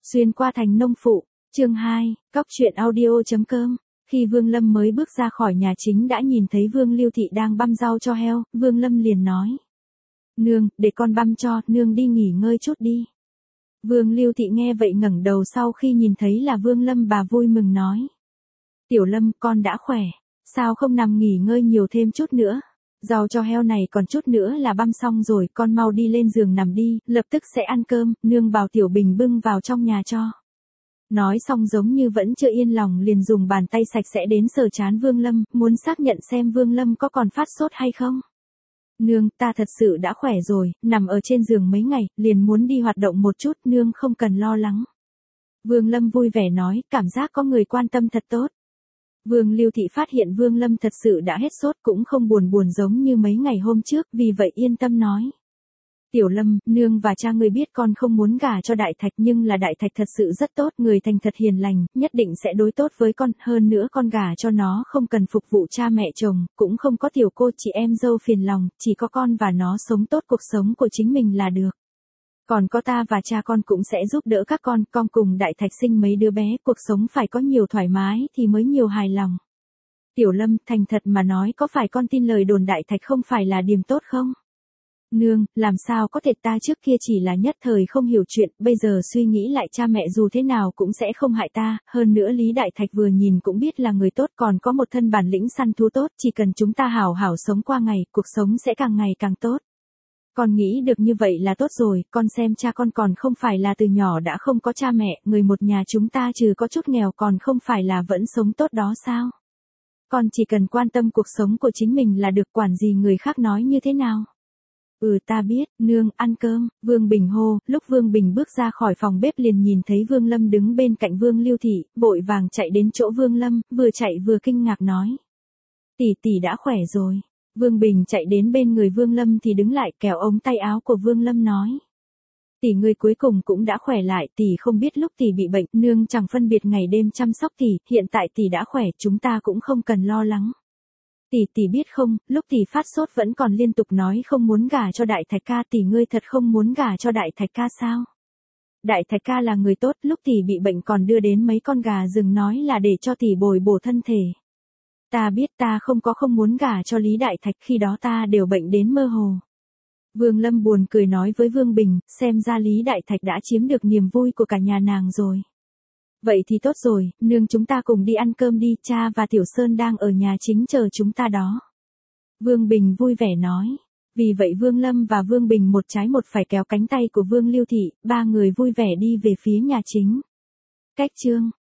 Xuyên qua thành nông phụ, chương 2, Cóc truyện audio.com. Khi Vương Lâm mới bước ra khỏi nhà chính đã nhìn thấy Vương Lưu Thị đang băm rau cho heo, Vương Lâm liền nói. Nương, để con băm cho, nương đi nghỉ ngơi chút đi. Vương Lưu Thị nghe vậy ngẩng đầu sau khi nhìn thấy là Vương Lâm bà vui mừng nói. Tiểu Lâm, con đã khỏe, sao không nằm nghỉ ngơi nhiều thêm chút nữa? Rau cho heo này còn chút nữa là băm xong rồi, con mau đi lên giường nằm đi, lập tức sẽ ăn cơm, nương bảo Tiểu Bình bưng vào trong nhà cho. Nói xong giống như vẫn chưa yên lòng liền dùng bàn tay sạch sẽ đến sờ trán Vương Lâm, muốn xác nhận xem Vương Lâm có còn phát sốt hay không. Nương, ta thật sự đã khỏe rồi, nằm ở trên giường mấy ngày, liền muốn đi hoạt động một chút, nương không cần lo lắng. Vương Lâm vui vẻ nói, cảm giác có người quan tâm thật tốt. Vương Lưu Thị phát hiện Vương Lâm thật sự đã hết sốt cũng không buồn giống như mấy ngày hôm trước, vì vậy yên tâm nói. Tiểu Lâm, nương và cha ngươi biết con không muốn gả cho Đại Thạch nhưng là Đại Thạch thật sự rất tốt, người thành thật hiền lành, nhất định sẽ đối tốt với con, hơn nữa con gả cho nó không cần phục vụ cha mẹ chồng, cũng không có tiểu cô chị em dâu phiền lòng, chỉ có con và nó sống tốt cuộc sống của chính mình là được. Còn có ta và cha con cũng sẽ giúp đỡ các con cùng Đại Thạch sinh mấy đứa bé, cuộc sống phải có nhiều thoải mái thì mới nhiều hài lòng. Tiểu Lâm, thành thật mà nói có phải con tin lời đồn Đại Thạch không phải là điểm tốt không? Nương, làm sao có thể, ta trước kia chỉ là nhất thời không hiểu chuyện, bây giờ suy nghĩ lại cha mẹ dù thế nào cũng sẽ không hại ta, hơn nữa Lý Đại Thạch vừa nhìn cũng biết là người tốt, còn có một thân bản lĩnh săn thú tốt, chỉ cần chúng ta hảo hảo sống qua ngày, cuộc sống sẽ càng ngày càng tốt. Con nghĩ được như vậy là tốt rồi, con xem cha con còn không phải là từ nhỏ đã không có cha mẹ, người một nhà chúng ta trừ có chút nghèo còn không phải là vẫn sống tốt đó sao? Con chỉ cần quan tâm cuộc sống của chính mình là được, quản gì người khác nói như thế nào. Ta biết, nương, ăn cơm, Vương Bình hô, lúc Vương Bình bước ra khỏi phòng bếp liền nhìn thấy Vương Lâm đứng bên cạnh Vương Lưu Thị, vội vàng chạy đến chỗ Vương Lâm, vừa chạy vừa kinh ngạc nói. Tỷ đã khỏe rồi. Vương Bình chạy đến bên người Vương Lâm thì đứng lại kéo ống tay áo của Vương Lâm nói. Tỷ ngươi cuối cùng cũng đã khỏe lại, tỷ không biết lúc tỷ bị bệnh, nương chẳng phân biệt ngày đêm chăm sóc tỷ, hiện tại tỷ đã khỏe, chúng ta cũng không cần lo lắng. Tỷ biết không, lúc tỷ phát sốt vẫn còn liên tục nói không muốn gả cho Đại Thạch ca, tỷ ngươi thật không muốn gả cho Đại Thạch ca sao? Đại Thạch ca là người tốt, lúc tỷ bị bệnh còn đưa đến mấy con gà rừng nói là để cho tỷ bồi bổ thân thể. Ta biết ta không muốn gả cho Lý Đại Thạch, khi đó ta đều bệnh đến mơ hồ. Vương Lâm buồn cười nói với Vương Bình, xem ra Lý Đại Thạch đã chiếm được niềm vui của cả nhà nàng rồi. Vậy thì tốt rồi, nương chúng ta cùng đi ăn cơm đi, cha và Tiểu Sơn đang ở nhà chính chờ chúng ta đó. Vương Bình vui vẻ nói. Vì vậy Vương Lâm và Vương Bình một trái một phải kéo cánh tay của Vương Lưu Thị, ba người vui vẻ đi về phía nhà chính. Cách chương